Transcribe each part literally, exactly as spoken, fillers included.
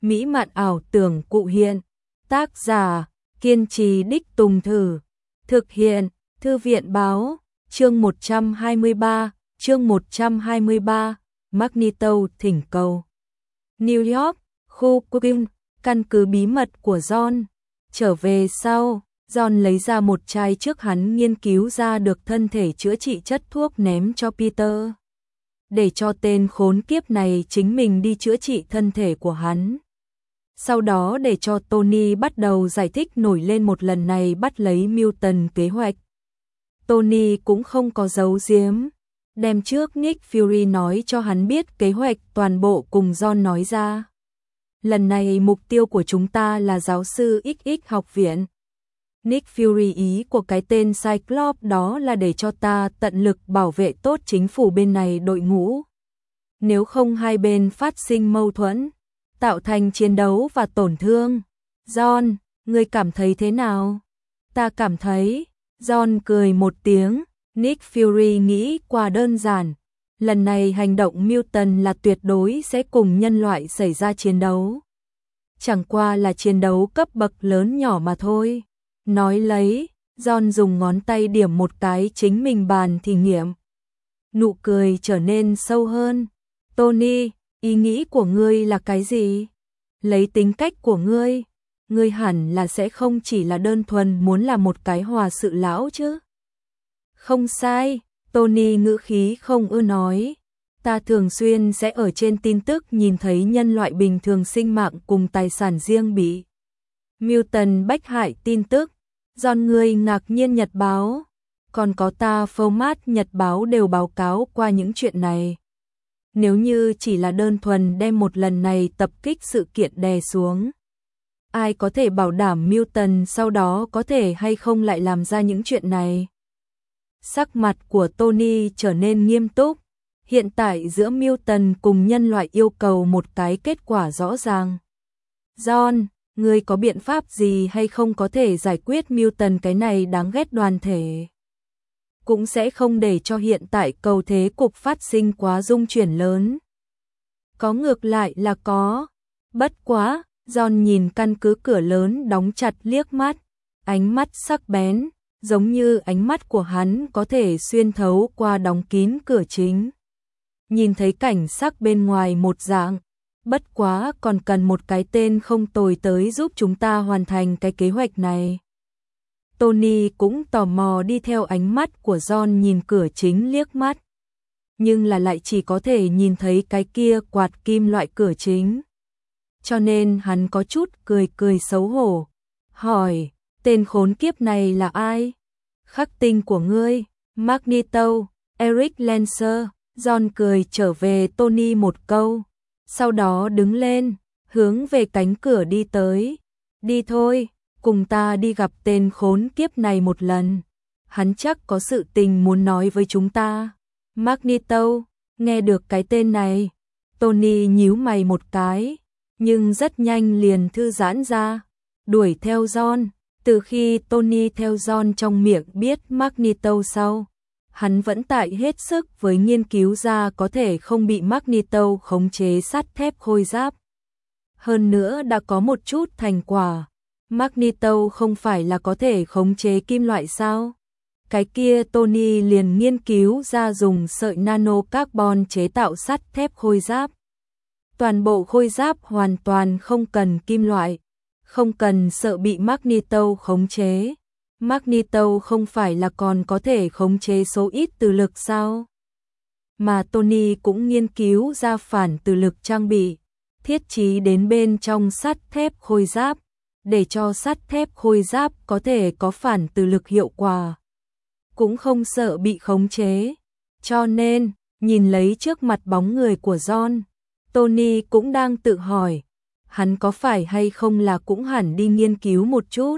mỹ mạn ảo tưởng cụ hiện. Tác giả, kiên trì đích tùng thử. Thực hiện, Thư viện báo, chương một trăm hai mươi ba, chương một trăm hai mươi ba, Magneto thỉnh cầu. New York, khu Queen, căn cứ bí mật của John. Trở về sau, John lấy ra một chai trước hắn nghiên cứu ra được thân thể chữa trị chất thuốc ném cho Peter. Để cho tên khốn kiếp này chính mình đi chữa trị thân thể của hắn. Sau đó để cho Tony bắt đầu giải thích nổi lên một lần này bắt lấy Mutant kế hoạch. Tony cũng không có giấu giếm, đem trước Nick Fury nói cho hắn biết kế hoạch toàn bộ cùng John nói ra. Lần này mục tiêu của chúng ta là giáo sư ích ích học viện. Nick Fury ý của cái tên Cyclops đó là để cho ta tận lực bảo vệ tốt chính phủ bên này đội ngũ. Nếu không hai bên phát sinh mâu thuẫn, tạo thành chiến đấu và tổn thương. John, ngươi cảm thấy thế nào? Ta cảm thấy, John cười một tiếng, Nick Fury nghĩ qua đơn giản. Lần này hành động Mutant là tuyệt đối sẽ cùng nhân loại xảy ra chiến đấu. Chẳng qua là chiến đấu cấp bậc lớn nhỏ mà thôi. Nói lấy, John dùng ngón tay điểm một cái chính mình bàn thí nghiệm. Nụ cười trở nên sâu hơn. Tony, ý nghĩ của ngươi là cái gì? Lấy tính cách của ngươi, ngươi hẳn là sẽ không chỉ là đơn thuần muốn là một cái hòa sự lão chứ. Không sai, Tony ngữ khí không ưa nói. Ta thường xuyên sẽ ở trên tin tức nhìn thấy nhân loại bình thường sinh mạng cùng tài sản riêng bị Mutant bách hại tin tức. John ngươi ngạc nhiên nhật báo, còn có ta format nhật báo đều báo cáo qua những chuyện này. Nếu như chỉ là đơn thuần đem một lần này tập kích sự kiện đè xuống, ai có thể bảo đảm Mutant sau đó có thể hay không lại làm ra những chuyện này? Sắc mặt của Tony trở nên nghiêm túc. Hiện tại giữa Mutant cùng nhân loại yêu cầu một cái kết quả rõ ràng. John, ngươi có biện pháp gì hay không có thể giải quyết Mutant cái này đáng ghét đoàn thể? Cũng sẽ không để cho hiện tại cầu thế cục phát sinh quá rung chuyển lớn. Có ngược lại là có. Bất quá, John nhìn căn cứ cửa lớn đóng chặt liếc mắt, ánh mắt sắc bén, giống như ánh mắt của hắn có thể xuyên thấu qua đóng kín cửa chính. Nhìn thấy cảnh sắc bên ngoài một dạng, bất quá còn cần một cái tên không tồi tới giúp chúng ta hoàn thành cái kế hoạch này. Tony cũng tò mò đi theo ánh mắt của John nhìn cửa chính liếc mắt. Nhưng là lại chỉ có thể nhìn thấy cái kia quạt kim loại cửa chính. Cho nên hắn có chút cười cười xấu hổ. Hỏi, tên khốn kiếp này là ai? Khắc tinh của ngươi, Magneto, Eric Lancer. John cười trở về Tony một câu. Sau đó đứng lên, hướng về cánh cửa đi tới. Đi thôi, cùng ta đi gặp tên khốn kiếp này một lần. Hắn chắc có sự tình muốn nói với chúng ta. Magneto, nghe được cái tên này, Tony nhíu mày một cái, nhưng rất nhanh liền thư giãn ra, đuổi theo John. Từ khi Tony theo John trong miệng biết Magneto sau, hắn vẫn tại hết sức với nghiên cứu ra có thể không bị Magneto khống chế sắt thép khôi giáp. Hơn nữa đã có một chút thành quả. Magneto không phải là có thể khống chế kim loại sao? Cái kia Tony liền nghiên cứu ra dùng sợi nano carbon chế tạo sắt thép khôi giáp. Toàn bộ khôi giáp hoàn toàn không cần kim loại, không cần sợ bị Magneto khống chế. Magneto không phải là còn có thể khống chế số ít từ lực sao? Mà Tony cũng nghiên cứu ra phản từ lực trang bị, thiết trí đến bên trong sắt thép khôi giáp, để cho sắt thép khôi giáp có thể có phản từ lực hiệu quả, cũng không sợ bị khống chế. Cho nên, nhìn lấy trước mặt bóng người của John, Tony cũng đang tự hỏi, hắn có phải hay không là cũng hẳn đi nghiên cứu một chút.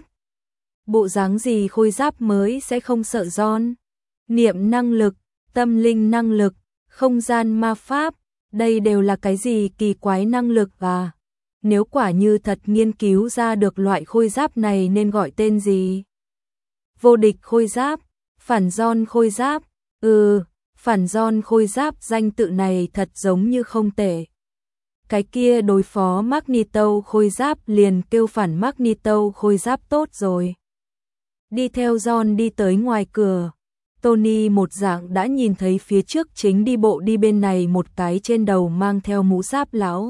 Bộ dáng gì khôi giáp mới sẽ không sợ John? Niệm năng lực, tâm linh năng lực, không gian ma pháp, đây đều là cái gì kỳ quái năng lực à? Nếu quả như thật nghiên cứu ra được loại khôi giáp này nên gọi tên gì? Vô địch khôi giáp, phản John khôi giáp, ừ, phản John khôi giáp danh tự này thật giống như không tệ. cái kia đối phó Magneto khôi giáp liền kêu phản Magneto khôi giáp tốt rồi. Đi theo John đi tới ngoài cửa, Tony một dạng đã nhìn thấy phía trước chính đi bộ đi bên này một cái trên đầu mang theo mũ giáp lão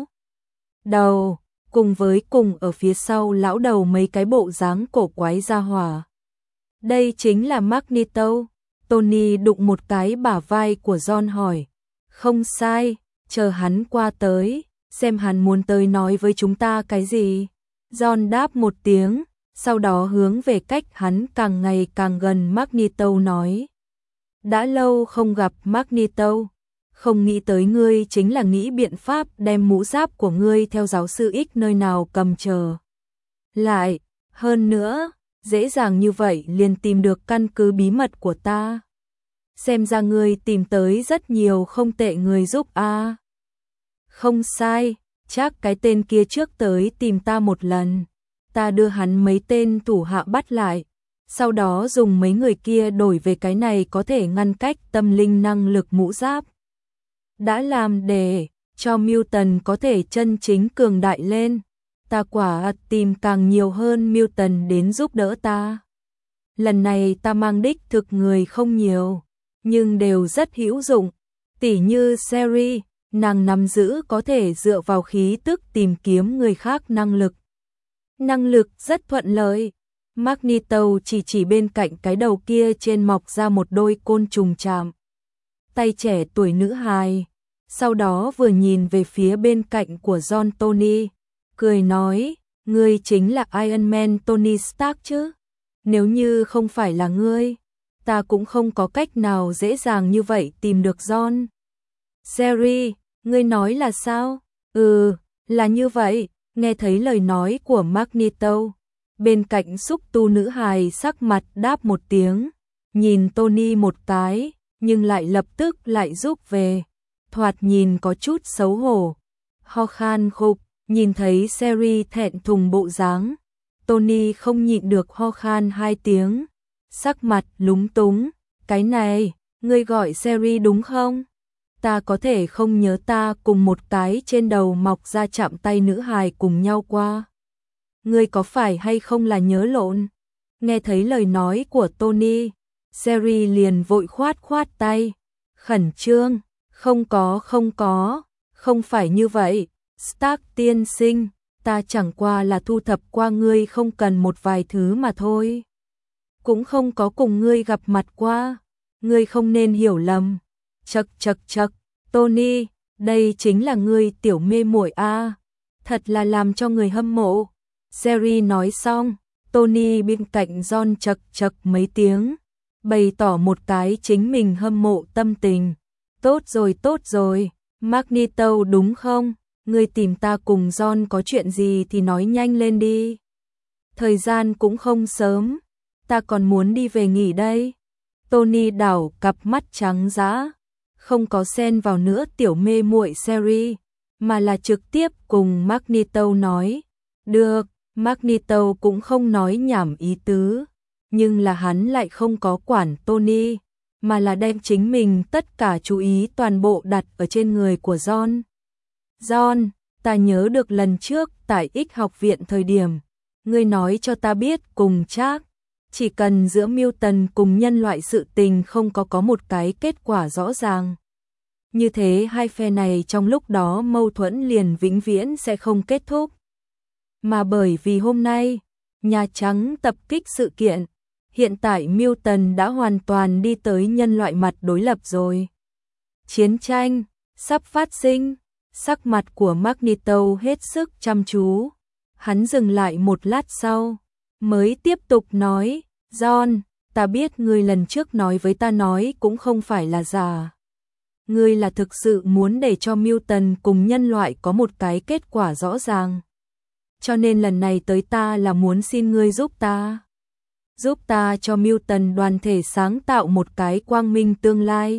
đầu, cùng với cùng ở phía sau lão đầu mấy cái bộ dáng cổ quái ra hỏa. Đây chính là Magneto. Tony đụng một cái bả vai của John hỏi. Không sai, chờ hắn qua tới, xem hắn muốn tới nói với chúng ta cái gì. John đáp một tiếng, sau đó hướng về cách hắn càng ngày càng gần Magneto nói. Đã lâu không gặp Magneto, không nghĩ tới ngươi chính là nghĩ biện pháp đem mũ giáp của ngươi theo giáo sư X nơi nào cầm chờ lại, hơn nữa, dễ dàng như vậy liền tìm được căn cứ bí mật của ta. Xem ra ngươi tìm tới rất nhiều không tệ người giúp a. À. Không sai, chắc cái tên kia trước tới tìm ta một lần, ta đưa hắn mấy tên thủ hạ bắt lại, sau đó dùng mấy người kia đổi về cái này có thể ngăn cách tâm linh năng lực mũ giáp. Đã làm để cho Milton có thể chân chính cường đại lên, ta quả tìm càng nhiều hơn Milton đến giúp đỡ ta. Lần này ta mang đích thực người không nhiều, nhưng đều rất hữu dụng, tỉ như Sherry, nàng nắm giữ có thể dựa vào khí tức tìm kiếm người khác năng lực. Năng lực rất thuận lợi. Magneto chỉ chỉ bên cạnh cái đầu kia trên mọc ra một đôi côn trùng chạm tay trẻ tuổi nữ hài, sau đó vừa nhìn về phía bên cạnh của John Tony, cười nói, ngươi chính là Iron Man Tony Stark chứ? Nếu như không phải là ngươi, ta cũng không có cách nào dễ dàng như vậy tìm được John. Sherry, ngươi nói là sao? Ừ, là như vậy. Nghe thấy lời nói của Magneto, bên cạnh xúc tu nữ hài sắc mặt đáp một tiếng, nhìn Tony một cái, nhưng lại lập tức lại rút về, thoạt nhìn có chút xấu hổ. Ho khan khục, nhìn thấy Sherry thẹn thùng bộ dáng, Tony không nhịn được ho khan hai tiếng, sắc mặt lúng túng, cái này, ngươi gọi Sherry đúng không? Ta có thể không nhớ ta cùng một cái trên đầu mọc ra chạm tay nữ hài cùng nhau qua. Ngươi có phải hay không là nhớ lộn? Nghe thấy lời nói của Tony, Sherry liền vội khoát khoát tay, khẩn trương, không có không có, không phải như vậy, Stark tiên sinh, ta chẳng qua là thu thập qua ngươi không cần một vài thứ mà thôi. Cũng không có cùng ngươi gặp mặt qua, ngươi không nên hiểu lầm. Chậc chậc chậc, Tony, đây chính là ngươi tiểu mê muội a, thật là làm cho người hâm mộ. Sherry nói xong, Tony bên cạnh John chậc chậc mấy tiếng, bày tỏ một cái chính mình hâm mộ tâm tình. Tốt rồi tốt rồi, Magneto đúng không? Ngươi tìm ta cùng John có chuyện gì thì nói nhanh lên đi. Thời gian cũng không sớm, ta còn muốn đi về nghỉ đây. Tony đảo cặp mắt trắng dã, không có xen vào nữa tiểu mê muội Sherry, mà là trực tiếp cùng Magneto nói. Được, Magneto cũng không nói nhảm ý tứ, nhưng là hắn lại không có quản Tony, mà là đem chính mình tất cả chú ý toàn bộ đặt ở trên người của John. John, ta nhớ được lần trước tại X học viện thời điểm, ngươi nói cho ta biết cùng chắc, chỉ cần giữa Milton cùng nhân loại sự tình không có có một cái kết quả rõ ràng. Như thế hai phe này trong lúc đó mâu thuẫn liền vĩnh viễn sẽ không kết thúc. Mà bởi vì hôm nay, Nhà Trắng tập kích sự kiện, hiện tại Milton đã hoàn toàn đi tới nhân loại mặt đối lập rồi. Chiến tranh sắp phát sinh, sắc mặt của Magneto hết sức chăm chú. Hắn dừng lại một lát sau, mới tiếp tục nói, John, ta biết ngươi lần trước nói với ta nói cũng không phải là giả. Ngươi là thực sự muốn để cho Milton cùng nhân loại có một cái kết quả rõ ràng. Cho nên lần này tới ta là muốn xin ngươi giúp ta. Giúp ta cho Milton đoàn thể sáng tạo một cái quang minh tương lai.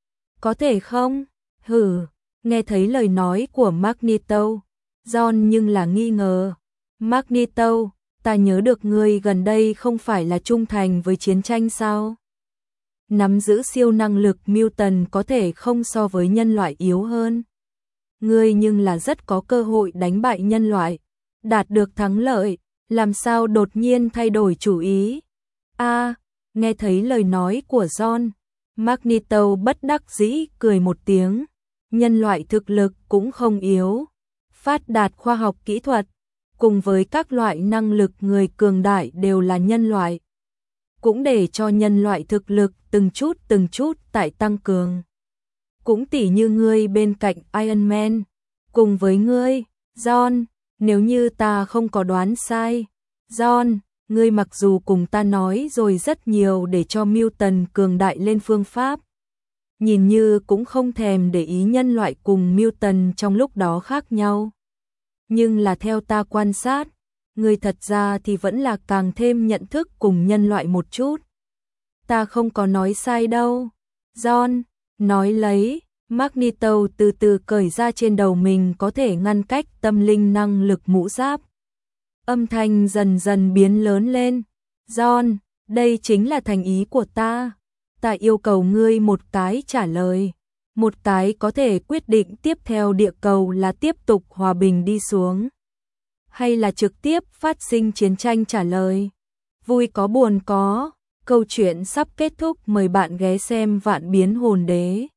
Có thể không? Hử, nghe thấy lời nói của Magneto, John nhưng là nghi ngờ. Magneto, ta nhớ được ngươi gần đây không phải là trung thành với chiến tranh sao? Nắm giữ siêu năng lực Milton có thể không so với nhân loại yếu hơn. ngươi nhưng là rất có cơ hội đánh bại nhân loại, đạt được thắng lợi, làm sao đột nhiên thay đổi chủ ý? A, nghe thấy lời nói của John, Magneto bất đắc dĩ cười một tiếng, nhân loại thực lực cũng không yếu, phát đạt khoa học kỹ thuật, cùng với các loại năng lực người cường đại đều là nhân loại, cũng để cho nhân loại thực lực từng chút từng chút tại tăng cường. Cũng tỉ như ngươi bên cạnh Iron Man, cùng với ngươi, John, nếu như ta không có đoán sai, John, ngươi mặc dù cùng ta nói rồi rất nhiều để cho Mutant cường đại lên phương pháp, nhìn như cũng không thèm để ý nhân loại cùng Mutant trong lúc đó khác nhau. Nhưng là theo ta quan sát, ngươi thật ra thì vẫn là càng thêm nhận thức cùng nhân loại một chút. Ta không có nói sai đâu. John, nói lấy, Magneto từ từ cởi ra trên đầu mình có thể ngăn cách tâm linh năng lực mũ giáp. Âm thanh dần dần biến lớn lên. John, đây chính là thành ý của ta. Ta yêu cầu ngươi một cái trả lời. Một cái có thể quyết định tiếp theo địa cầu là tiếp tục hòa bình đi xuống, hay là trực tiếp phát sinh chiến tranh trả lời. Vui có buồn có, câu chuyện sắp kết thúc, mời bạn ghé xem Vạn Biến Hồn Đế.